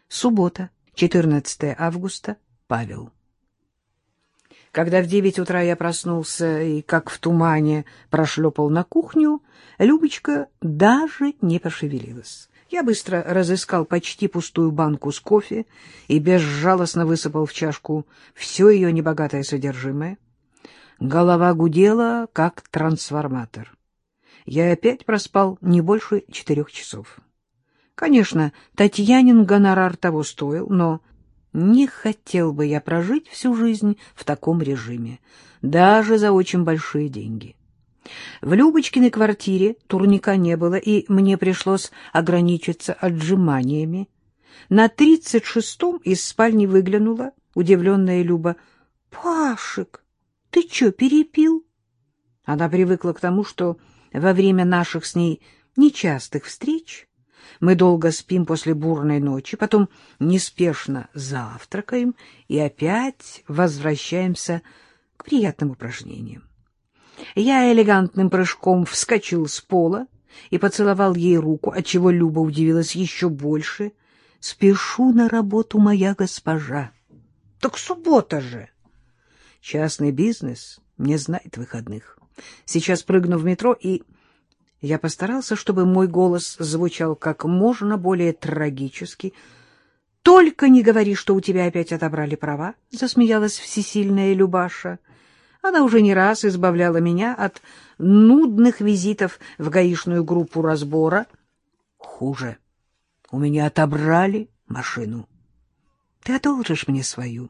Суббота, 14 августа, Павел. Когда в 9 утра я проснулся и, как в тумане, прошлепал на кухню, Любочка даже не пошевелилась. Я быстро разыскал почти пустую банку с кофе и безжалостно высыпал в чашку все ее небогатое содержимое. Голова гудела, как трансформатор. Я опять проспал не больше 4 часов. Конечно, Татьянин гонорар того стоил, но не хотел бы я прожить всю жизнь в таком режиме, даже за очень большие деньги. В Любочкиной квартире турника не было, и мне пришлось ограничиться отжиманиями. На 36-м из спальни выглянула удивленная Люба. — Пашек, ты что, перепил? Она привыкла к тому, что во время наших с ней нечастых встреч мы долго спим после бурной ночи, потом неспешно завтракаем и опять возвращаемся к приятным упражнениям. Я элегантным прыжком вскочил с пола и поцеловал ей руку, отчего Люба удивилась еще больше. — Спешу на работу, моя госпожа. — Так суббота же! Частный бизнес не знает выходных. Сейчас прыгну в метро, и я постарался, чтобы мой голос звучал как можно более трагически. — Только не говори, что у тебя опять отобрали права, — засмеялась всесильная Любаша. Она уже не раз избавляла меня от нудных визитов в гаишную группу разбора. Хуже. У меня отобрали машину. Ты одолжишь мне свою?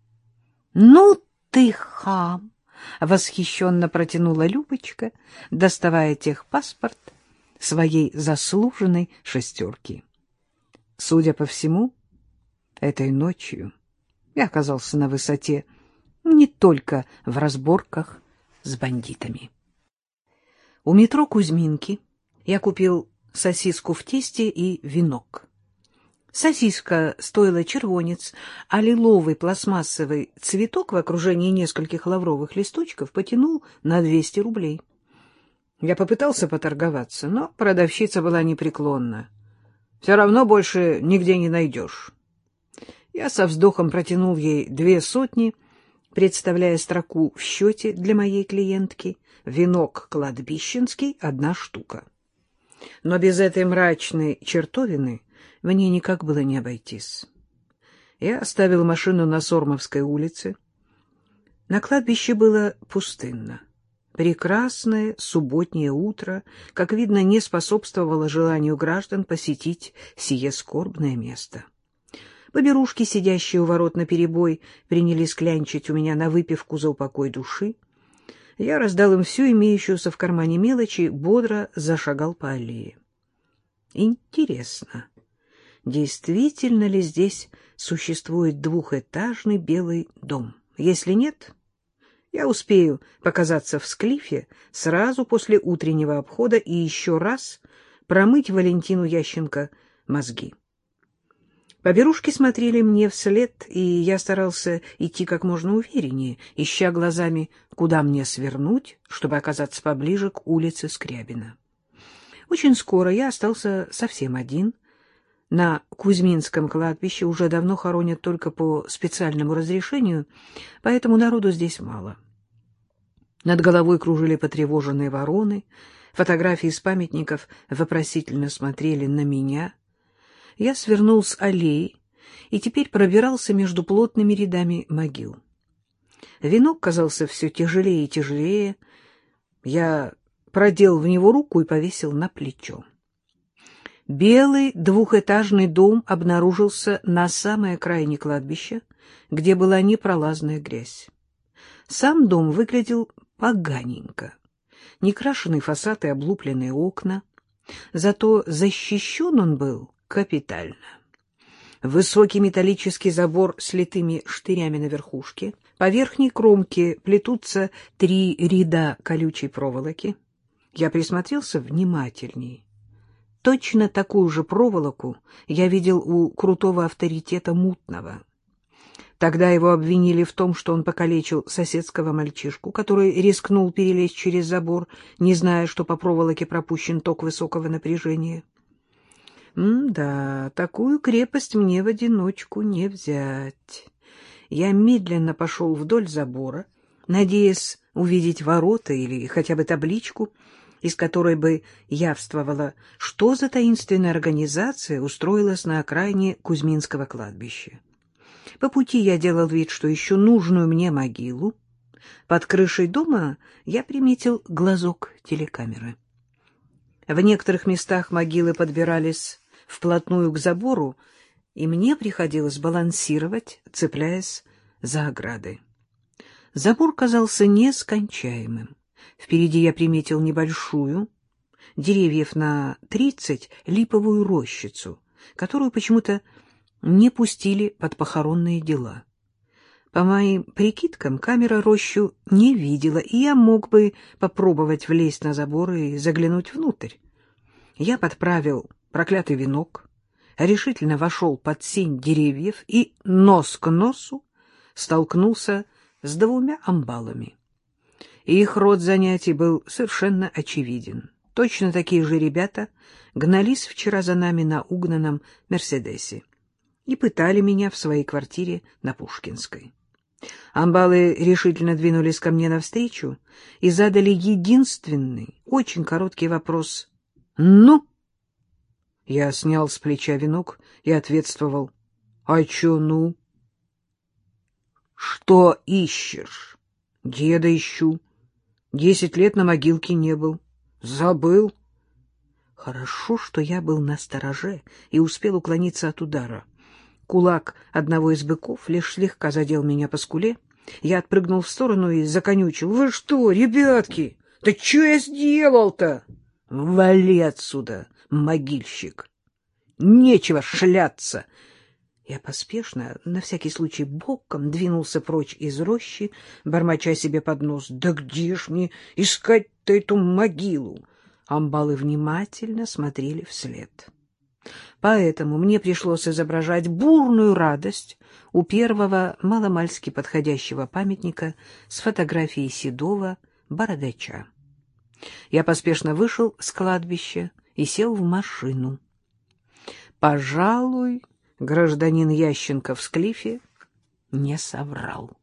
— Ну ты хам! — восхищенно протянула Любочка, доставая техпаспорт своей заслуженной шестерки. Судя по всему, этой ночью я оказался на высоте не только в разборках с бандитами. У метро Кузьминки я купил сосиску в тесте и венок. Сосиска стоила червонец, а лиловый пластмассовый цветок в окружении нескольких лавровых листочков потянул на 200 рублей. Я попытался поторговаться, но продавщица была непреклонна. Все равно больше нигде не найдешь. Я со вздохом протянул ей 200, представляя строку в счете для моей клиентки: венок кладбищенский — 1 штука. Но без этой мрачной чертовины мне никак было не обойтись. Я оставил машину на Сормовской улице. На кладбище было пустынно. Прекрасное субботнее утро, как видно, не способствовало желанию граждан посетить сие скорбное место. Поберушки, сидящие у ворот наперебой, принялись клянчить у меня на выпивку за упокой души. Я раздал им всю имеющуюся в кармане мелочь и бодро зашагал по аллее. Интересно, действительно ли здесь существует 2-этажный белый дом? Если нет, я успею показаться в Склифе сразу после утреннего обхода и еще раз промыть Валентину Ященко мозги. Поберушки смотрели мне вслед, и я старался идти как можно увереннее, ища глазами, куда мне свернуть, чтобы оказаться поближе к улице Скрябина. Очень скоро я остался совсем один. На Кузьминском кладбище уже давно хоронят только по специальному разрешению, поэтому народу здесь мало. Над головой кружили потревоженные вороны, фотографии с памятников вопросительно смотрели на меня. Я свернул с аллеи и теперь пробирался между плотными рядами могил. Венок казался все тяжелее и тяжелее. Я продел в него руку и повесил на плечо. Белый 2-этажный дом обнаружился на самой окраине кладбища, где была непролазная грязь. Сам дом выглядел поганенько. Некрашенный фасад и облупленные окна. Зато защищен он был капитально. Высокий металлический забор с литыми штырями на верхушке. По верхней кромке плетутся 3 ряда колючей проволоки. Я присмотрелся внимательней. Точно такую же проволоку я видел у крутого авторитета Мутного. Тогда его обвинили в том, что он покалечил соседского мальчишку, который рискнул перелезть через забор, не зная, что по проволоке пропущен ток высокого напряжения. Да, такую крепость мне в одиночку не взять. Я медленно пошел вдоль забора, надеясь увидеть ворота или хотя бы табличку, из которой бы явствовало, что за таинственная организация устроилась на окраине Кузьминского кладбища. По пути я делал вид, что ищу нужную мне могилу. Под крышей дома я приметил глазок телекамеры. В некоторых местах могилы подбирались вплотную к забору, и мне приходилось балансировать, цепляясь за ограды. Забор казался нескончаемым. Впереди я приметил небольшую, деревьев на 30, липовую рощицу, которую почему-то не пустили под похоронные дела. По моим прикидкам, камера рощу не видела, и я мог бы попробовать влезть на забор и заглянуть внутрь. Я подправил проклятый венок, решительно вошел под сень деревьев и нос к носу столкнулся с двумя амбалами. Их род занятий был совершенно очевиден. Точно такие же ребята гнались вчера за нами на угнанном «Мерседесе» и пытали меня в своей квартире на Пушкинской. Амбалы решительно двинулись ко мне навстречу и задали единственный, очень короткий вопрос. «Ну?» Я снял с плеча венок и ответствовал. «А чё ну?» «Что ищешь?» «Деда ищу. 10 лет на могилке не был. Забыл». Хорошо, что я был настороже и успел уклониться от удара. Кулак одного из быков лишь слегка задел меня по скуле. Я отпрыгнул в сторону и законючил. «Вы что, ребятки? Да что я сделал-то?» «Вали отсюда, могильщик! Нечего шляться!» Я поспешно, на всякий случай боком, двинулся прочь из рощи, бормоча себе под нос. «Да где ж мне искать-то эту могилу?» Амбалы внимательно смотрели вслед. Поэтому мне пришлось изображать бурную радость у первого маломальски подходящего памятника с фотографией седого бородача. Я поспешно вышел с кладбища и сел в машину. Пожалуй, гражданин Ященко в Склифе не соврал.